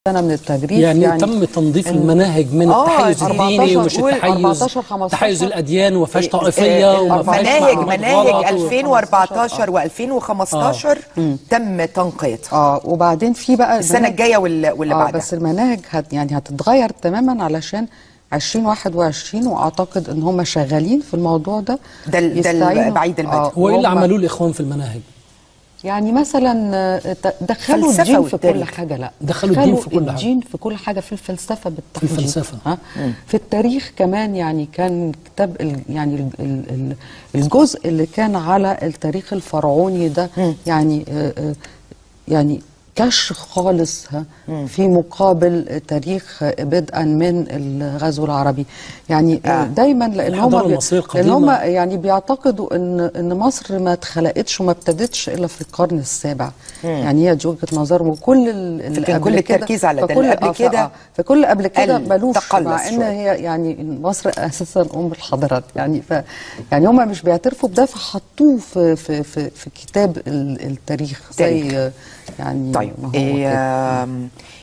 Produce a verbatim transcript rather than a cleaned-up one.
سنة من التجريف يعني, يعني تم تنظيف المناهج من آه التحيز الديني ومش التحيز تحيز الاديان وما فيهاش طائفيه وما فيهاش مناهج مناهج ألفين وأربعتاشر وألفين وخمستاشر آه. تم تنقيتها اه وبعدين في بقى السنه الجايه واللي, واللي آه بعدها بس المناهج هت يعني هتتغير تماما علشان ألفين وواحد وعشرين، واعتقد ان هم شغالين في الموضوع ده. ده ده بعيد المدى. آه هو ايه اللي عملوه الاخوان في المناهج؟ يعني مثلا دخلوا الدين في كل حاجه. لا دخلوا الدين في كل حاجه، الدين في كل حاجه، في الفلسفه بالتحديد، في الفلسفه ها في التاريخ كمان. يعني كان كتاب يعني الجزء اللي كان على التاريخ الفرعوني ده م. يعني يعني كش خالص ها في مقابل تاريخ بدءا من الغزو العربي. يعني آه. دايما لان هم بي... لان هم يعني بيعتقدوا ان ان مصر ما اتخلقتش وما ابتدتش الا في القرن السابع. مم. يعني هي دي وجهه نظرهم. وكل اللي قبل كل التركيز على ده اللي قبل كده، فكل قبل كده ملوش، مع ان هي يعني مصر اساسا ام الحضارات. يعني ف يعني هم مش بيعترفوا بده، فحطوه في في في, في كتاب التاريخ زي يعني طيب.